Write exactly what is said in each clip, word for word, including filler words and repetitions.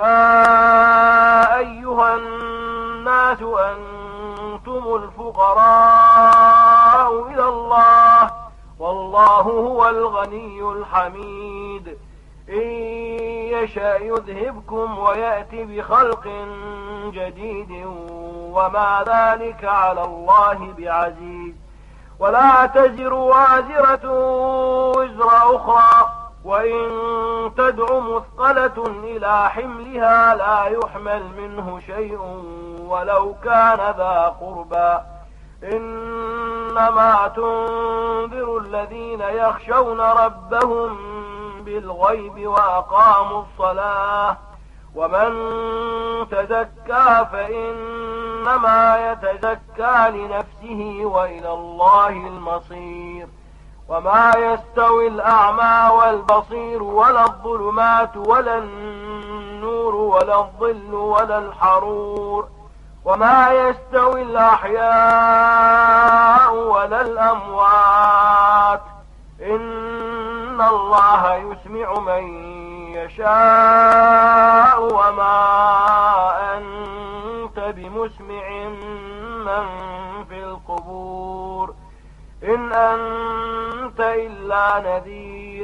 يا أيها الناس أنتم الفقراء إلى الله والله هو الغني الحميد إن يشاء يذهبكم ويأتي بخلق جديد وما ذلك على الله بعزيز ولا تزر وازرة وزر أخرى وإن تدع مثقلة إلى حملها لا يحمل منه شيء ولو كان ذا قربى إنما تنذر الذين يخشون ربهم بالغيب وأقاموا الصلاة ومن تزكى فإنما يتزكى لنفسه وإلى الله المصير وما يستوي الأعمى والبصير ولا الظلمات ولا النور ولا الظل ولا الحرور وما يستوي الأحياء ولا الأموات إن الله يسمع من يشاء وما أنت بمسمع من في القبور إن أنت إلا نذير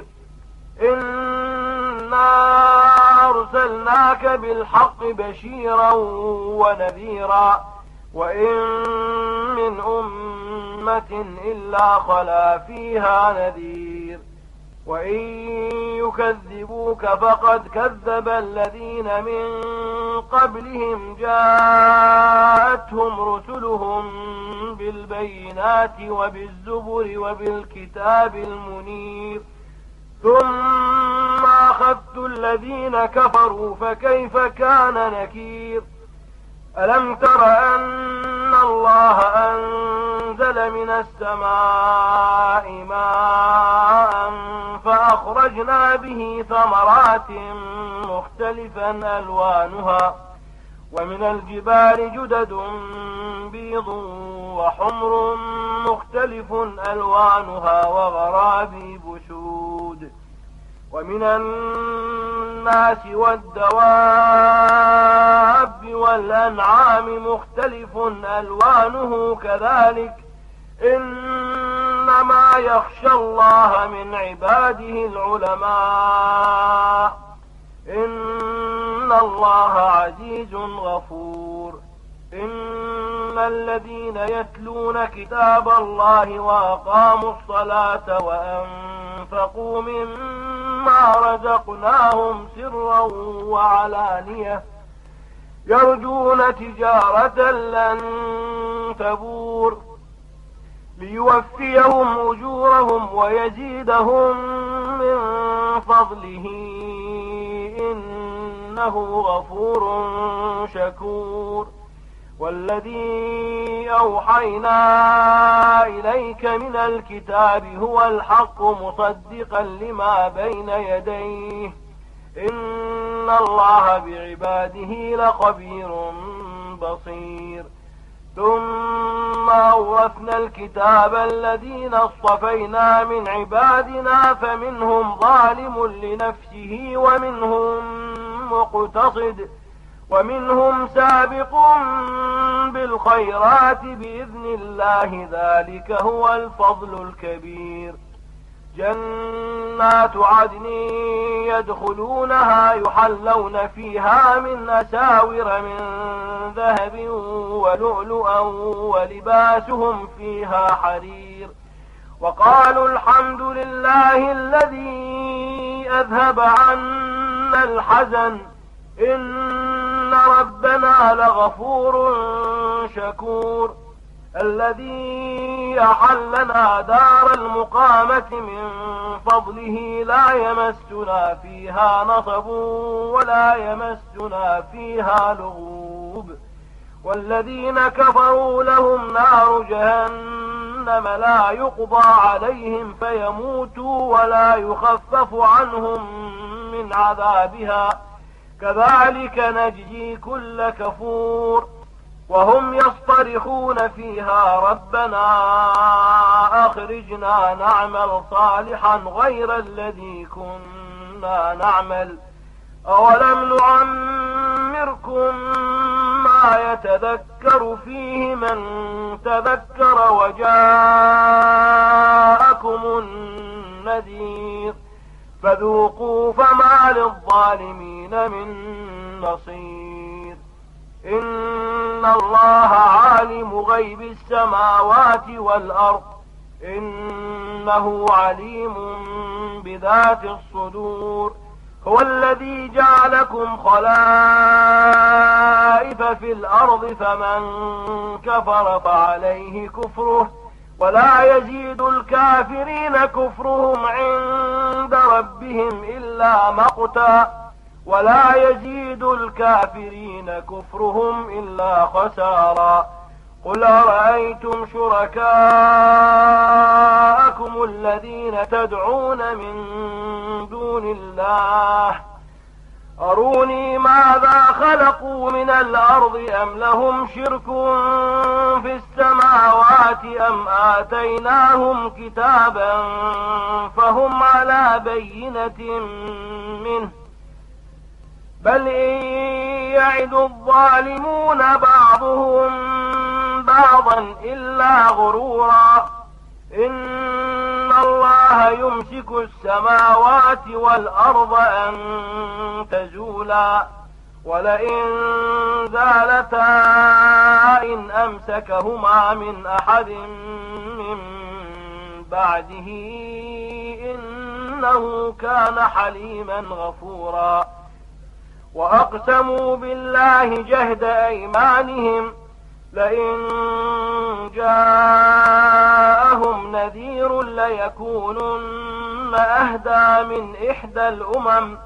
إنا أرسلناك بالحق بشيرا ونذيرا وإن من أمة إلا خلا فيها نذير وإن يكذبوك فقد كذب الذين من قبلهم جاءتهم رسلهم بالبينات وبالزبر وبالكتاب المنير ثم أخذت الذين كفروا فكيف كان نكير ألم تر أن الله أنزل من السماء ماء فأخرجنا به ثمرات مختلفا ألوانها ومن الجبال جدد بيض وحمر مختلف ألوانها وغرابيب سود ومن الناس والدواب والأنعام مختلف ألوانه كذلك إنما يخشى الله من عباده العلماء إن الله عزيز غفور إن الذين يتلون كتاب الله وأقاموا الصلاة وأنفقوا مما رزقناهم سرا وعلانية يرجون تجارة لن تبور ليوفيهم أجورهم ويزيدهم من فضله إنه غفور شكور والذي أوحينا إليك من الكتاب هو الحق مصدقا لما بين يديه إن الله بعباده لخبير بصير ثم أورثنا الكتاب الذين اصطفينا من عبادنا فمنهم ظالم لنفسه ومنهم مقتصد ومنهم سابق بالخيرات بإذن الله ذلك هو الفضل الكبير جنات عدن يدخلونها يحلون فيها من أساور من ذهب ولؤلؤا ولباسهم فيها حرير وقالوا الحمد لله الذي أذهب عنا الحزن إن ربنا لغفور شكور الذي أحلنا دار المقامة من فضله لا يمسنا فيها نصب ولا يمسنا فيها لغوب والذين كفروا لهم نار جهنم لا يقضى عليهم فيموتوا ولا يخفف عنهم من عذابها كذلك نجزي كل كفور وهم يصطرخون فيها ربنا أخرجنا نعمل صالحا غير الذي كنا نعمل أولم نعمر يتذكر فيه من تذكر وجاءكم النذير فذوقوا فما للظالمين من نصير. إن الله عالم غيب السماوات والأرض إنه عليم بذات الصدور. هو الذي جعلكم خلائف في الأرض فمن كفر فعليه كفره ولا يزيد الكافرين كفرهم عند ربهم إلا مقتا ولا يزيد الكافرين كفرهم إلا خسارا. قل أرأيتم شركاءكم الذين تدعون من دون الله أروني ماذا خلقوا من الأرض أم لهم شرك في السماوات أم آتيناهم كتابا فهم على بينة منه بل إن يعد الظالمون بعضهم بعضا إلا غرورا. إن الله يمسك السماوات والأرض أن تزولا ولئن زالتا إن أمسكهما من أحد من بعده إنه كان حليما غفورا. وأقسموا بالله جهد أيمانهم لئن جاءهم نذير ليكونن أهدى من إحدى الأمم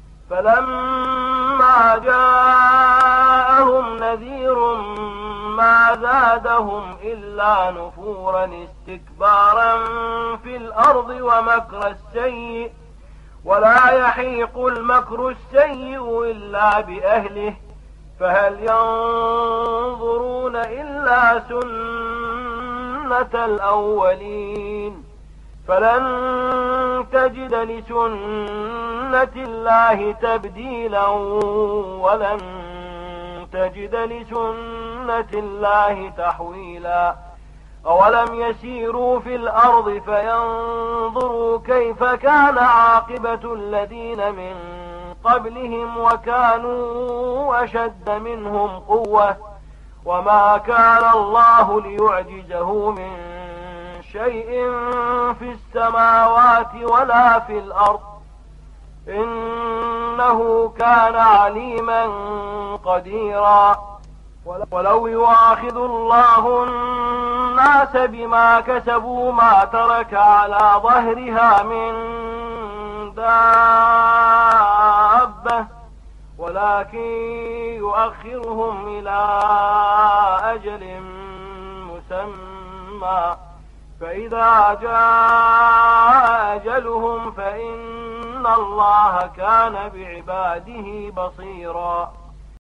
فلما جاءهم نذير ما زادهم إلا نفورا استكبارا في الأرض ومكر السيء ولا يحيق المكر السيء إلا بأهله فهل ينظرون إلا سنة الأولين فلن تجد لسنة الله تبديلا ولن تجد لسنة الله تحويلا. أولم يسيروا في الأرض فينظروا كيف كان عاقبة الذين من قبلهم وكانوا أشد منهم قوة وما كان الله ليعجزه من شيء في السماوات ولا في الأرض إنه كان عليما قديرا. ولو يؤاخذ الله الناس بما كسبوا ما ترك على ظهرها من دابة ولكن يؤخرهم إلى أجل مسمى فإذا جاء أجلهم فإن الله كان بعباده بصيرا.